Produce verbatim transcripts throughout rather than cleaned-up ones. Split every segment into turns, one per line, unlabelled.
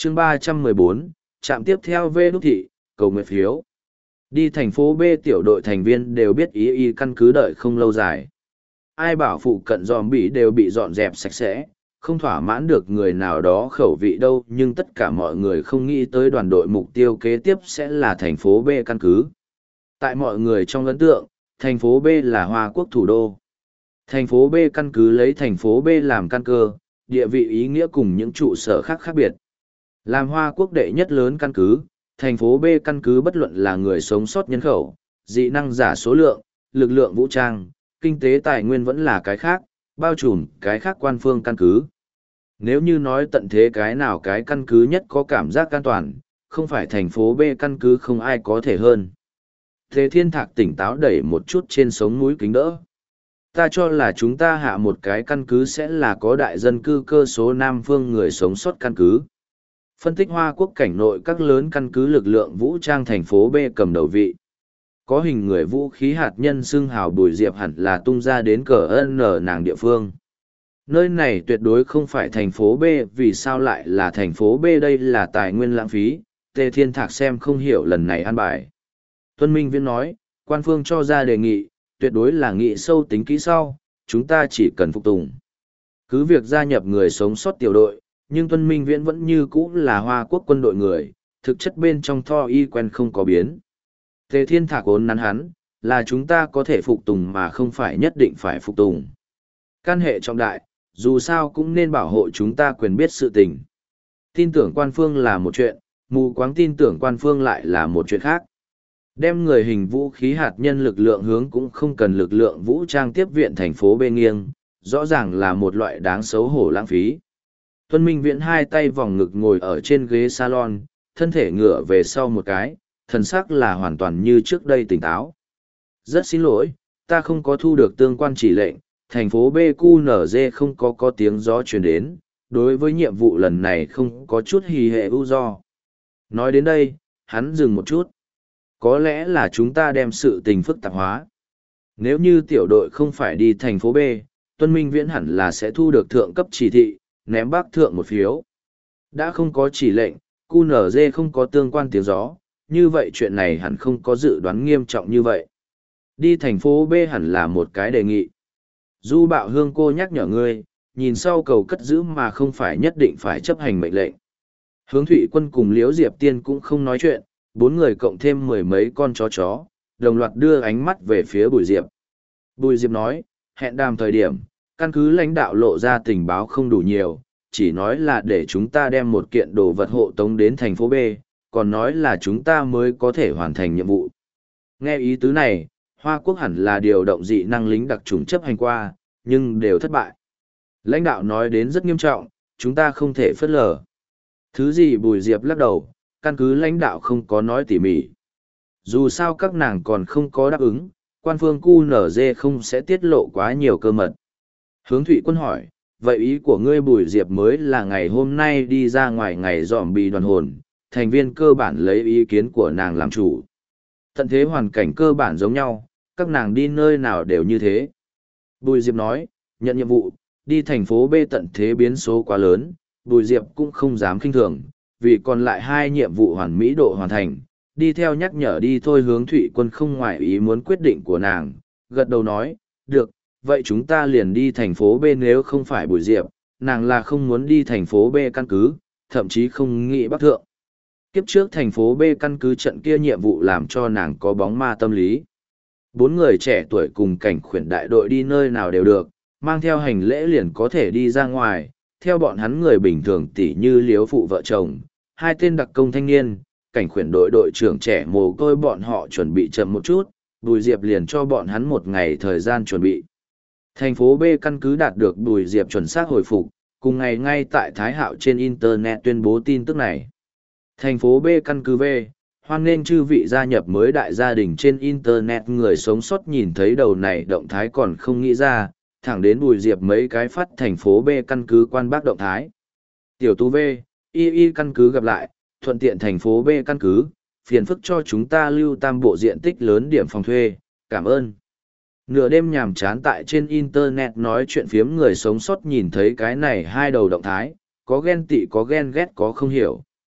chương ba trăm mười bốn, trạm tiếp theo V đúc thị, cầu nguyện phiếu. Đi thành phố B tiểu đội thành viên đều biết ý y căn cứ đợi không lâu dài. Ai bảo phụ cận dòm bị đều bị dọn dẹp sạch sẽ, không thỏa mãn được người nào đó khẩu vị đâu, nhưng tất cả mọi người không nghĩ tới đoàn đội mục tiêu kế tiếp sẽ là thành phố B căn cứ. Tại mọi người trong ấn tượng, thành phố B là Hoa Quốc thủ đô. Thành phố B căn cứ lấy thành phố B làm căn cơ, địa vị ý nghĩa cùng những trụ sở khác khác biệt. Làm Hoa Quốc đệ nhất lớn căn cứ, thành phố B căn cứ bất luận là người sống sót nhân khẩu, dị năng giả số lượng, lực lượng vũ trang, kinh tế tài nguyên vẫn là cái khác, bao trùm cái khác quan phương căn cứ. Nếu như nói tận thế cái nào cái căn cứ nhất có cảm giác an toàn, không phải thành phố B căn cứ không ai có thể hơn. Thế Thiên Thạc tỉnh táo đẩy một chút trên sống mũi kính đỡ. Ta cho là chúng ta hạ một cái căn cứ sẽ là có đại dân cư cơ số Nam phương người sống sót căn cứ. Phân tích Hoa Quốc cảnh nội các lớn căn cứ lực lượng vũ trang thành phố B cầm đầu vị. Có hình người vũ khí hạt nhân xưng hào Bùi Diệp hẳn là tung ra đến cờ ân ở nàng địa phương. Nơi này tuyệt đối không phải thành phố B, vì sao lại là thành phố B, đây là tài nguyên lãng phí, Tề Thiên Thạc xem không hiểu lần này an bài. Tuân Minh Viễn nói, quan phương cho ra đề nghị, tuyệt đối là nghị sâu tính kỹ sau, chúng ta chỉ cần phục tùng. Cứ việc gia nhập người sống sót tiểu đội, nhưng Tuân Minh Viễn vẫn như cũ là Hoa Quốc quân đội người, thực chất bên trong tho y quen không có biến. Tề Thiên Thạc ốn nắn hắn, là chúng ta có thể phục tùng mà không phải nhất định phải phục tùng. Căn hệ trọng đại, dù sao cũng nên bảo hộ chúng ta quyền biết sự tình. Tin tưởng quan phương là một chuyện, mù quáng tin tưởng quan phương lại là một chuyện khác. Đem người hình vũ khí hạt nhân lực lượng hướng cũng không cần lực lượng vũ trang tiếp viện thành phố bên nghiêng, rõ ràng là một loại đáng xấu hổ lãng phí. Tuân Minh Viễn hai tay vòng ngực ngồi ở trên ghế salon, thân thể ngửa về sau một cái, thần sắc là hoàn toàn như trước đây tỉnh táo. Rất xin lỗi, ta không có thu được tương quan chỉ lệnh, thành phố B Q N G không có có tiếng gió truyền đến, đối với nhiệm vụ lần này không có chút hì hệ ưu do. Nói đến đây, hắn dừng một chút. Có lẽ là chúng ta đem sự tình phức tạp hóa. Nếu như tiểu đội không phải đi thành phố B, Tuân Minh Viễn hẳn là sẽ thu được thượng cấp chỉ thị, ném bác thượng một phiếu. Đã không có chỉ lệnh, Q N G không có tương quan tiếng gió, như vậy chuyện này hẳn không có dự đoán nghiêm trọng như vậy. Đi thành phố B hẳn là một cái đề nghị. Du Bạo Hương cô nhắc nhở ngươi, nhìn sau cầu cất giữ mà không phải nhất định phải chấp hành mệnh lệnh. Hướng Thụy Quân cùng Liễu Diệp Tiên cũng không nói chuyện, bốn người cộng thêm mười mấy con chó chó, đồng loạt đưa ánh mắt về phía Bùi Diệp. Bùi Diệp nói, hẹn đàm thời điểm, căn cứ lãnh đạo lộ ra tình báo không đủ nhiều, chỉ nói là để chúng ta đem một kiện đồ vật hộ tống đến thành phố B, còn nói là chúng ta mới có thể hoàn thành nhiệm vụ. Nghe ý tứ này, Hoa Quốc hẳn là điều động dị năng lính đặc chủng chấp hành qua, nhưng đều thất bại. Lãnh đạo nói đến rất nghiêm trọng, chúng ta không thể phớt lờ. Thứ gì Bùi Diệp lắc đầu, căn cứ lãnh đạo không có nói tỉ mỉ. Dù sao các nàng còn không có đáp ứng, quan phương Q N G không sẽ tiết lộ quá nhiều cơ mật. Hướng Thụy Quân hỏi, vậy ý của ngươi Bùi Diệp mới là ngày hôm nay đi ra ngoài ngày dòm bị đoàn hồn, thành viên cơ bản lấy ý kiến của nàng làm chủ. Tận thế hoàn cảnh cơ bản giống nhau, các nàng đi nơi nào đều như thế. Bùi Diệp nói, nhận nhiệm vụ, đi thành phố B tận thế biến số quá lớn, Bùi Diệp cũng không dám kinh thường, vì còn lại hai nhiệm vụ hoàn mỹ độ hoàn thành, đi theo nhắc nhở đi thôi. Hướng Thụy Quân không ngoại ý muốn quyết định của nàng, gật đầu nói, được, vậy chúng ta liền đi thành phố B. Nếu không phải Bùi Diệp, nàng là không muốn đi thành phố B căn cứ, thậm chí không nghĩ bắc thượng. Kiếp trước thành phố B căn cứ trận kia nhiệm vụ làm cho nàng có bóng ma tâm lý. Bốn người trẻ tuổi cùng cảnh khuyển đại đội đi nơi nào đều được, mang theo hành lễ liền có thể đi ra ngoài, theo bọn hắn người bình thường tỉ như Liếu phụ vợ chồng, hai tên đặc công thanh niên, cảnh khuyển đội đội trưởng trẻ mồ côi bọn họ chuẩn bị chậm một chút, Bùi Diệp liền cho bọn hắn một ngày thời gian chuẩn bị. Thành phố B căn cứ đạt được Bùi Diệp chuẩn xác hồi phục, cùng ngày ngay tại Thái Hạo trên Internet tuyên bố tin tức này. Thành phố B căn cứ V, hoan nghênh chư vị gia nhập mới đại gia đình trên Internet. Người sống sót nhìn thấy đầu này động thái còn không nghĩ ra, thẳng đến Bùi Diệp mấy cái phát thành phố B căn cứ quan bác động thái. Tiểu tú V, y y căn cứ gặp lại, thuận tiện thành phố B căn cứ, phiền phức cho chúng ta lưu tam bộ diện tích lớn điểm phòng thuê, cảm ơn. Nửa đêm nhàm chán tại trên Internet nói chuyện phiếm người sống sót nhìn thấy cái này hai đầu động thái, có ghen tị có ghen ghét có không hiểu.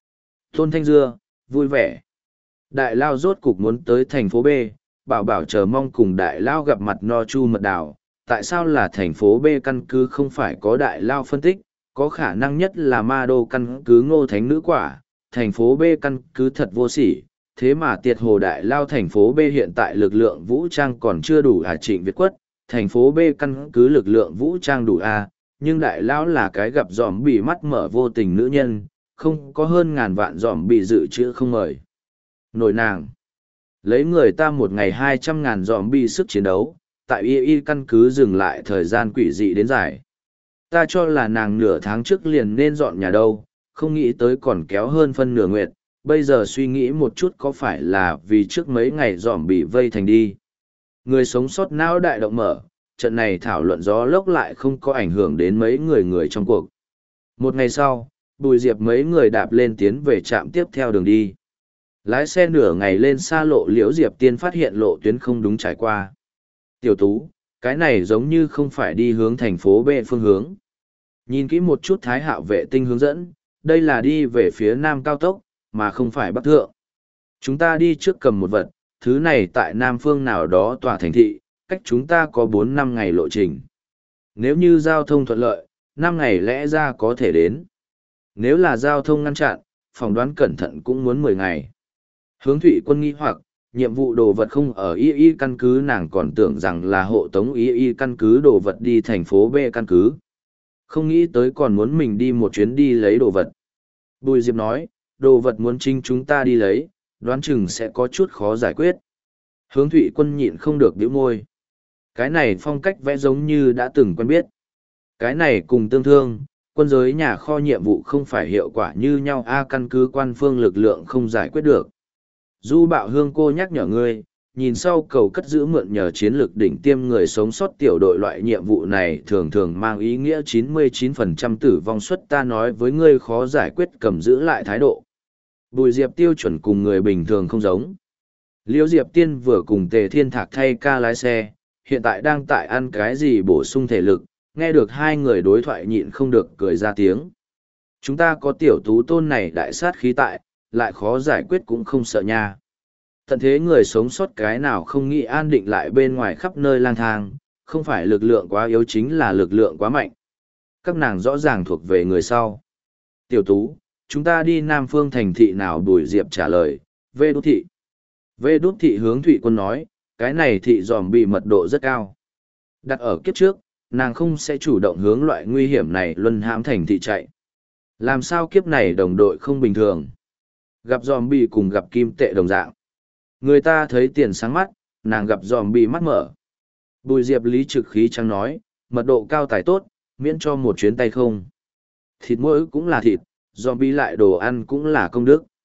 Tôn Thanh Dưa, vui vẻ. Đại Lao rốt cục muốn tới thành phố B, bảo bảo chờ mong cùng Đại Lao gặp mặt no chu mật đào. Tại sao là thành phố B căn cứ không phải có Đại Lao phân tích, có khả năng nhất là ma đô căn cứ Ngô Thánh Nữ Quả, thành phố B căn cứ thật vô sỉ. Thế mà tiệt hồ Đại Lao thành phố B hiện tại lực lượng vũ trang còn chưa đủ à Trịnh Việt Quất, thành phố B căn cứ lực lượng vũ trang đủ à, nhưng Đại Lao là cái gặp giòm bị mắt mở vô tình nữ nhân, không có hơn ngàn vạn giòm bị dự trữ không mời. Nổi nàng. Lấy người ta một ngày hai trăm ngàn giòm bị sức chiến đấu, tại y y căn cứ dừng lại thời gian quỷ dị đến dài. Ta cho là nàng nửa tháng trước liền nên dọn nhà đâu, không nghĩ tới còn kéo hơn phân nửa nguyệt, bây giờ suy nghĩ một chút có phải là vì trước mấy ngày giòm bị vây thành đi. Người sống sót não đại động mở, trận này thảo luận gió lốc lại không có ảnh hưởng đến mấy người người trong cuộc. Một ngày sau, Bùi Diệp mấy người đạp lên tiến về trạm tiếp theo đường đi. Lái xe nửa ngày lên xa lộ Liễu Diệp Tiên phát hiện lộ tuyến không đúng trải qua. Tiểu Tú, cái này giống như không phải đi hướng thành phố B phương hướng. Nhìn kỹ một chút Thái Hạo vệ tinh hướng dẫn, đây là đi về phía nam cao tốc, mà không phải bắc thượng. Chúng ta đi trước cầm một vật, thứ này tại nam phương nào đó tòa thành thị, cách chúng ta có bốn năm ngày lộ trình. Nếu như giao thông thuận lợi, năm ngày lẽ ra có thể đến. Nếu là giao thông ngăn chặn, phỏng đoán cẩn thận cũng muốn mười ngày. Hướng Thụy Quân nghi hoặc, nhiệm vụ đồ vật không ở y y căn cứ, nàng còn tưởng rằng là hộ tống y y căn cứ đồ vật đi thành phố B căn cứ. Không nghĩ tới còn muốn mình đi một chuyến đi lấy đồ vật. Bùi Diệp nói, đồ vật muốn chính chúng ta đi lấy, đoán chừng sẽ có chút khó giải quyết. Hướng Thụy Quân nhịn không được bĩu môi. Cái này phong cách vẽ giống như đã từng quen biết. Cái này cùng tương thương, quân giới nhà kho nhiệm vụ không phải hiệu quả như nhau a căn cứ quan phương lực lượng không giải quyết được. Du Bạo Hương cô nhắc nhở ngươi, nhìn sau cầu cất giữ mượn nhờ chiến lược đỉnh tiêm người sống sót tiểu đội loại nhiệm vụ này thường thường mang ý nghĩa chín mươi chín phần trăm tử vong suất, ta nói với ngươi khó giải quyết cầm giữ lại thái độ. Bùi Diệp tiêu chuẩn cùng người bình thường không giống. Liễu Diệp Tiên vừa cùng Tề Thiên Thạc thay ca lái xe, hiện tại đang tại ăn cái gì bổ sung thể lực, nghe được hai người đối thoại nhịn không được cười ra tiếng. Chúng ta có tiểu Tú tôn này đại sát khí tại, lại khó giải quyết cũng không sợ nha. Tận thế người sống sót cái nào không nghĩ an định lại bên ngoài khắp nơi lang thang, không phải lực lượng quá yếu chính là lực lượng quá mạnh. Các nàng rõ ràng thuộc về người sau. Tiểu Tú, chúng ta đi Nam Phương thành thị nào? Bùi Diệp trả lời, Vê Đút thị. Vê Đút thị. Hướng Thụy Quân nói, cái này thị dòm bị mật độ rất cao. Đặt ở kiếp trước, nàng không sẽ chủ động hướng loại nguy hiểm này luân hãm thành thị chạy. Làm sao kiếp này đồng đội không bình thường? Gặp dòm bị cùng gặp kim tệ đồng dạng. Người ta thấy tiền sáng mắt, nàng gặp dòm bị mắt mở. Bùi Diệp lý trực khí trắng nói, mật độ cao tài tốt, miễn cho một chuyến tay không. Thịt mỗi cũng là thịt, dòm bị lại đồ ăn cũng là công đức.